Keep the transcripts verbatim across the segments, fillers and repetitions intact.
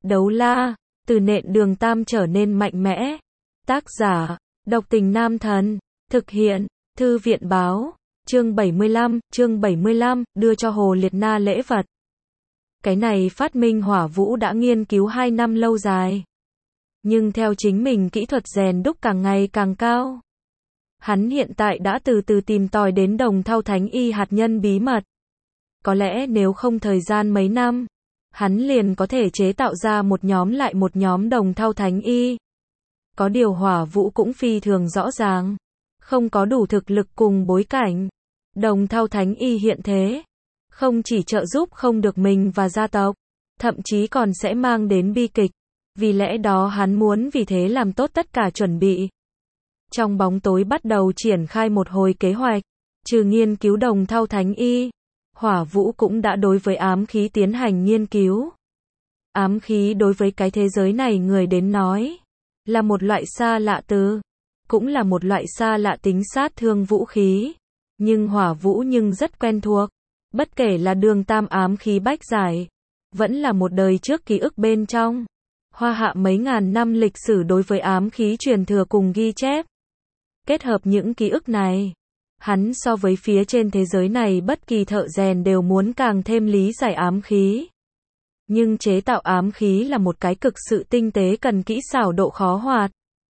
Đấu la, từ nện đường tam trở nên mạnh mẽ. Tác giả, Độc Tình Nam Thần. Thực hiện, Thư viện báo. Chương bảy mươi lăm, chương bảy mươi lăm, đưa cho Hồ Liệt Na lễ vật. Cái này phát minh Hỏa Vũ đã nghiên cứu hai năm lâu dài. Nhưng theo chính mình kỹ thuật rèn đúc càng ngày càng cao. Hắn hiện tại đã từ từ tìm tòi đến đồng thau thánh y hạt nhân bí mật. Có lẽ nếu không thời gian mấy năm, hắn liền có thể chế tạo ra một nhóm lại một nhóm đồng thau thánh y. Có điều Hỏa Vũ cũng phi thường rõ ràng, không có đủ thực lực cùng bối cảnh. Đồng thau thánh y hiện thế, không chỉ trợ giúp không được mình và gia tộc, thậm chí còn sẽ mang đến bi kịch. Vì lẽ đó hắn muốn vì thế làm tốt tất cả chuẩn bị. Trong bóng tối bắt đầu triển khai một hồi kế hoạch, trừ nghiên cứu đồng thau thánh y, Hỏa Vũ cũng đã đối với ám khí tiến hành nghiên cứu. Ám khí đối với cái thế giới này người đến nói, là một loại xa lạ từ, cũng là một loại xa lạ tính sát thương vũ khí. Nhưng Hỏa Vũ nhưng rất quen thuộc, bất kể là đường tam ám khí bách giải, vẫn là một đời trước ký ức bên trong. Hoa hạ mấy ngàn năm lịch sử đối với ám khí truyền thừa cùng ghi chép. Kết hợp những ký ức này, hắn so với phía trên thế giới này bất kỳ thợ rèn đều muốn càng thêm lý giải ám khí. Nhưng chế tạo ám khí là một cái cực sự tinh tế cần kỹ xảo độ khó hoạt.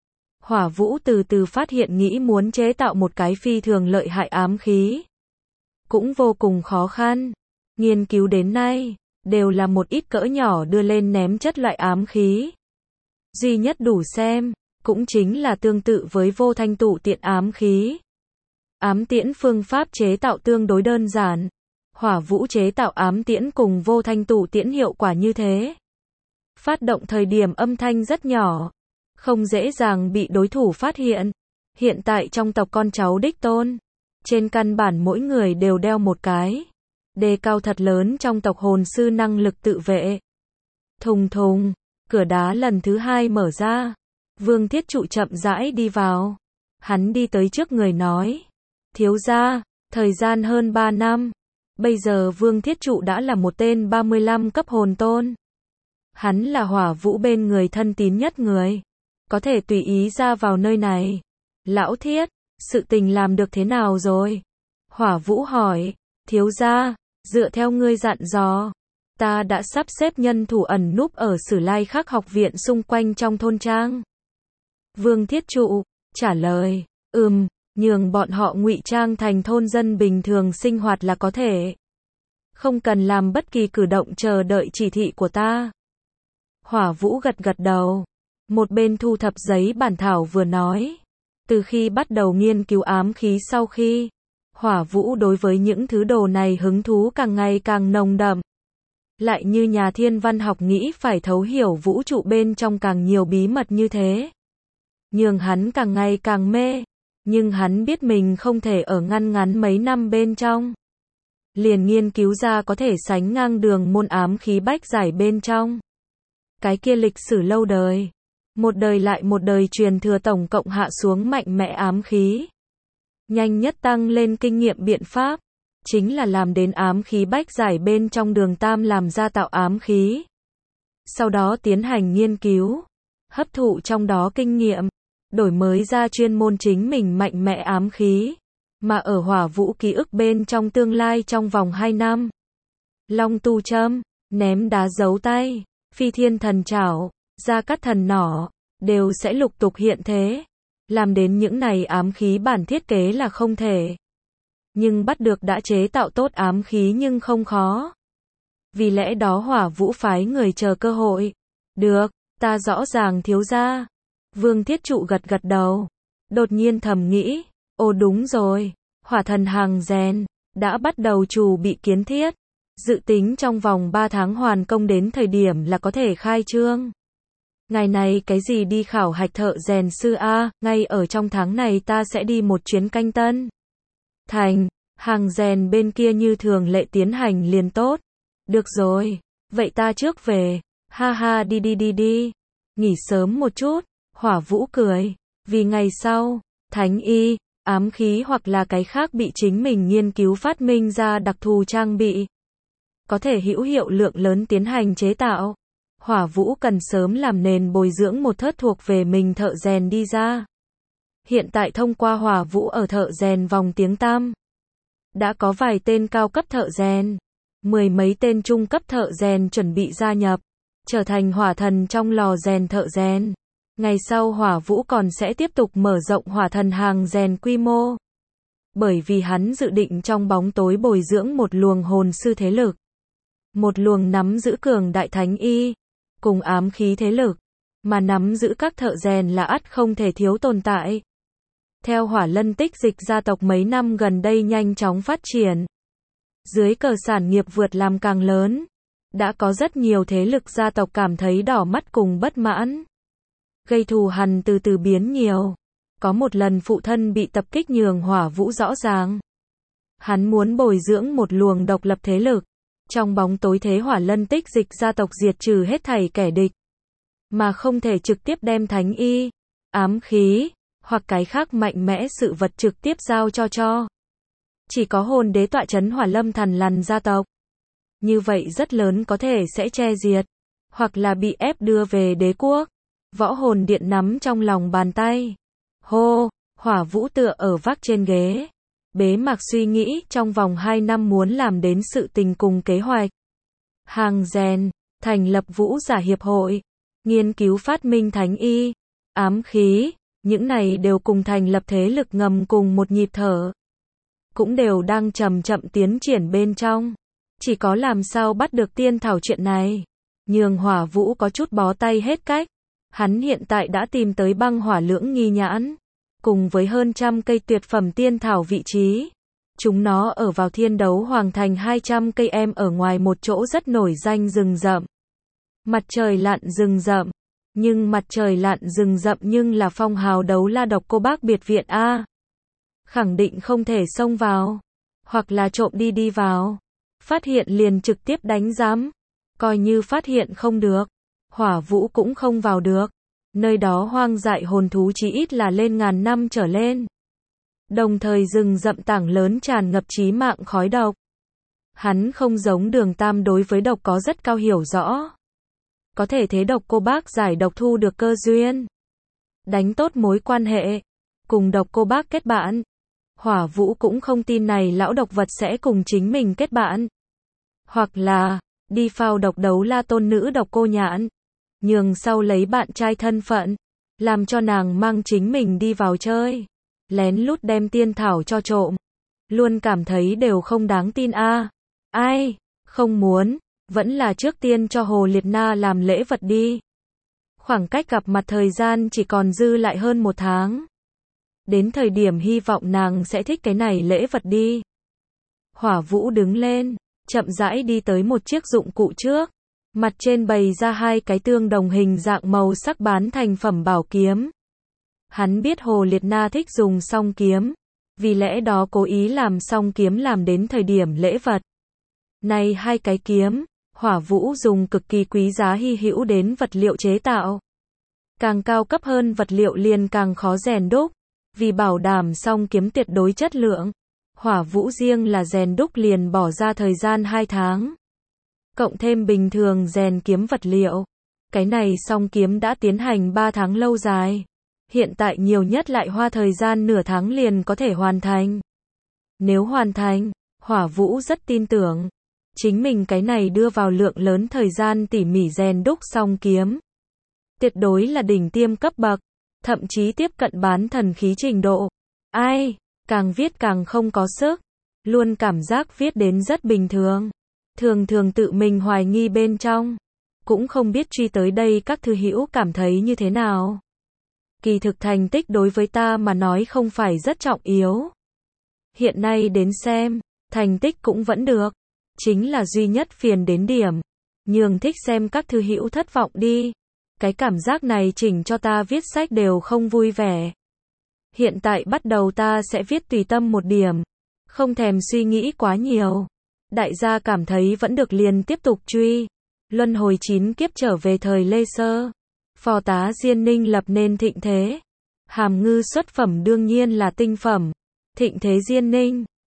Hỏa Vũ từ từ phát hiện nghĩ muốn chế tạo một cái phi thường lợi hại ám khí. Cũng vô cùng khó khăn. Nghiên cứu đến nay, đều là một ít cỡ nhỏ đưa lên ném chất loại ám khí. Duy nhất đủ xem, cũng chính là tương tự với vô thanh tụ tiện ám khí. Ám tiễn phương pháp chế tạo tương đối đơn giản. Hỏa Vũ chế tạo ám tiễn cùng vô thanh tụ tiễn hiệu quả như thế. Phát động thời điểm âm thanh rất nhỏ, không dễ dàng bị đối thủ phát hiện. Hiện tại trong tộc con cháu đích tôn, trên căn bản mỗi người đều đeo một cái. Đề cao thật lớn trong tộc hồn sư năng lực tự vệ. Thùng thùng, cửa đá lần thứ hai mở ra. Vương Thiết Trụ chậm rãi đi vào. Hắn đi tới trước người nói, thiếu gia, thời gian hơn ba năm. Bây giờ Vương Thiết Trụ đã là một tên ba mươi lăm cấp hồn tôn. Hắn là Hỏa Vũ bên người thân tín nhất người, có thể tùy ý ra vào nơi này. Lão Thiết, sự tình làm được thế nào rồi? Hỏa Vũ hỏi, thiếu gia, dựa theo ngươi dặn dò, ta đã sắp xếp nhân thủ ẩn núp ở Sử Lai Khắc học viện xung quanh trong thôn trang. Vương Thiết Trụ trả lời, ừm, nhường bọn họ ngụy trang thành thôn dân bình thường sinh hoạt là có thể. Không cần làm bất kỳ cử động chờ đợi chỉ thị của ta. Hỏa Vũ gật gật đầu. Một bên thu thập giấy bản thảo vừa nói. Từ khi bắt đầu nghiên cứu ám khí sau khi, Hỏa Vũ đối với những thứ đồ này hứng thú càng ngày càng nồng đậm. Lại như nhà thiên văn học nghĩ phải thấu hiểu vũ trụ bên trong càng nhiều bí mật như thế. Nhưng hắn càng ngày càng mê. Nhưng hắn biết mình không thể ở ngăn ngắn mấy năm bên trong. Liền nghiên cứu ra có thể sánh ngang đường môn ám khí bách giải bên trong. Cái kia lịch sử lâu đời. Một đời lại một đời truyền thừa tổng cộng hạ xuống mạnh mẽ ám khí. Nhanh nhất tăng lên kinh nghiệm biện pháp, chính là làm đến ám khí bách giải bên trong đường tam làm ra tạo ám khí. Sau đó tiến hành nghiên cứu, hấp thụ trong đó kinh nghiệm, đổi mới ra chuyên môn chính mình mạnh mẽ ám khí. Mà ở Hỏa Vũ ký ức bên trong tương lai trong vòng hai năm. Long tu châm, ném đá giấu tay, phi thiên thần trảo, gia cắt thần nỏ, đều sẽ lục tục hiện thế. Làm đến những này ám khí bản thiết kế là không thể. Nhưng bắt được đã chế tạo tốt ám khí nhưng không khó. Vì lẽ đó Hỏa Vũ phái người chờ cơ hội. Được, ta rõ ràng thiếu gia. Vương Thiết Trụ gật gật đầu. Đột nhiên thầm nghĩ, ồ đúng rồi, hỏa thần hàng rèn, đã bắt đầu chủ bị kiến thiết. Dự tính trong vòng ba tháng hoàn công đến thời điểm là có thể khai trương. Ngày này cái gì đi khảo hạch thợ rèn sư A, ngay ở trong tháng này ta sẽ đi một chuyến canh tân. Thành, hàng rèn bên kia như thường lệ tiến hành liền tốt. Được rồi, vậy ta trước về, ha ha đi đi đi đi. Nghỉ sớm một chút, Hỏa Vũ cười, vì ngày sau, thánh y, ám khí hoặc là cái khác bị chính mình nghiên cứu phát minh ra đặc thù trang bị. Có thể hữu hiệu lượng lớn tiến hành chế tạo. Hỏa Vũ cần sớm làm nền bồi dưỡng một thớt thuộc về mình thợ rèn đi ra. Hiện tại thông qua Hỏa Vũ ở thợ rèn vòng tiếng tăm, đã có vài tên cao cấp thợ rèn, mười mấy tên trung cấp thợ rèn chuẩn bị gia nhập, trở thành hỏa thần trong lò rèn thợ rèn. Ngày sau Hỏa Vũ còn sẽ tiếp tục mở rộng hỏa thần hàng rèn quy mô. Bởi vì hắn dự định trong bóng tối bồi dưỡng một luồng hồn sư thế lực. Một luồng nắm giữ cường đại thánh y, cùng ám khí thế lực, mà nắm giữ các thợ rèn là ắt không thể thiếu tồn tại. Theo Hỏa Lân Tích Dịch gia tộc mấy năm gần đây nhanh chóng phát triển. Dưới cờ sản nghiệp vượt làm càng lớn, đã có rất nhiều thế lực gia tộc cảm thấy đỏ mắt cùng bất mãn. Gây thù hằn từ từ biến nhiều. Có một lần phụ thân bị tập kích nhường Hỏa Vũ rõ ràng. Hắn muốn bồi dưỡng một luồng độc lập thế lực. Trong bóng tối thế Hỏa Lân Tích Dịch gia tộc diệt trừ hết thảy kẻ địch. Mà không thể trực tiếp đem thánh y, ám khí, hoặc cái khác mạnh mẽ sự vật trực tiếp giao cho cho. Chỉ có hồn đế tọa chấn Hỏa Lâm Thần Lằn gia tộc. Như vậy rất lớn có thể sẽ che diệt, hoặc là bị ép đưa về đế quốc. Võ hồn điện nắm trong lòng bàn tay. Hô, Hỏa Vũ tựa ở vác trên ghế. Bế mạc suy nghĩ trong vòng hai năm muốn làm đến sự tình cùng kế hoạch. Hàng rèn, thành lập vũ giả hiệp hội, nghiên cứu phát minh thánh y, ám khí, những này đều cùng thành lập thế lực ngầm cùng một nhịp thở. Cũng đều đang chậm chậm tiến triển bên trong. Chỉ có làm sao bắt được tiên thảo chuyện này. Nhường Hỏa Vũ có chút bó tay hết cách. Hắn hiện tại đã tìm tới băng hỏa lưỡng nghi nhãn. Cùng với hơn trăm cây tuyệt phẩm tiên thảo vị trí. Chúng nó ở vào thiên đấu hoàng thành hai trăm cây em ở ngoài một chỗ rất nổi danh rừng rậm. Mặt trời lặn rừng rậm. Nhưng mặt trời lặn rừng rậm nhưng là phong hào đấu la độc cô bác biệt viện A. Khẳng định không thể xông vào. Hoặc là trộm đi đi vào. Phát hiện liền trực tiếp đánh giám. Coi như phát hiện không được. Hỏa Vũ cũng không vào được. Nơi đó hoang dại hồn thú chí ít là lên ngàn năm trở lên. Đồng thời rừng rậm tảng lớn tràn ngập chí mạng khói độc. Hắn không giống Đường Tam đối với độc có rất cao hiểu rõ. Có thể thế độc cô bác giải độc thu được cơ duyên. Đánh tốt mối quan hệ. Cùng độc cô bác kết bạn. Hỏa Vũ cũng không tin này lão độc vật sẽ cùng chính mình kết bạn. Hoặc là, đi phao độc đấu la tôn nữ độc cô nhãn. Nhường sau lấy bạn trai thân phận. Làm cho nàng mang chính mình đi vào chơi. Lén lút đem tiên thảo cho trộm. Luôn cảm thấy đều không đáng tin a. À. Ai, không muốn, vẫn là trước tiên cho Hồ Liệt Na làm lễ vật đi. Khoảng cách gặp mặt thời gian chỉ còn dư lại hơn một tháng. Đến thời điểm hy vọng nàng sẽ thích cái này lễ vật đi. Hỏa Vũ đứng lên, chậm rãi đi tới một chiếc dụng cụ trước. Mặt trên bày ra hai cái tương đồng hình dạng màu sắc bán thành phẩm bảo kiếm. Hắn biết Hồ Liệt Na thích dùng song kiếm. Vì lẽ đó cố ý làm song kiếm làm đến thời điểm lễ vật. Này hai cái kiếm, Hỏa Vũ dùng cực kỳ quý giá hy hữu đến vật liệu chế tạo. Càng cao cấp hơn vật liệu liền càng khó rèn đúc. Vì bảo đảm song kiếm tuyệt đối chất lượng. Hỏa Vũ riêng là rèn đúc liền bỏ ra thời gian hai tháng. Cộng thêm bình thường rèn kiếm vật liệu. Cái này song kiếm đã tiến hành ba tháng lâu dài. Hiện tại nhiều nhất lại hoa thời gian nửa tháng liền có thể hoàn thành. Nếu hoàn thành, Hỏa Vũ rất tin tưởng. Chính mình cái này đưa vào lượng lớn thời gian tỉ mỉ rèn đúc song kiếm. Tuyệt đối là đỉnh tiêm cấp bậc. Thậm chí tiếp cận bán thần khí trình độ. Ai, càng viết càng không có sức. Luôn cảm giác viết đến rất bình thường. Thường thường tự mình hoài nghi bên trong. Cũng không biết truy tới đây các thư hữu cảm thấy như thế nào. Kỳ thực thành tích đối với ta mà nói không phải rất trọng yếu. Hiện nay đến xem, thành tích cũng vẫn được. Chính là duy nhất phiền đến điểm. Nhường thích xem các thư hữu thất vọng đi. Cái cảm giác này chỉnh cho ta viết sách đều không vui vẻ. Hiện tại bắt đầu ta sẽ viết tùy tâm một điểm. Không thèm suy nghĩ quá nhiều. Đại gia cảm thấy vẫn được liền tiếp tục truy. Luân hồi chín kiếp trở về thời Lê Sơ. Phò tá Diên Ninh lập nên thịnh thế. Hàm Ngư xuất phẩm đương nhiên là tinh phẩm. Thịnh thế Diên Ninh.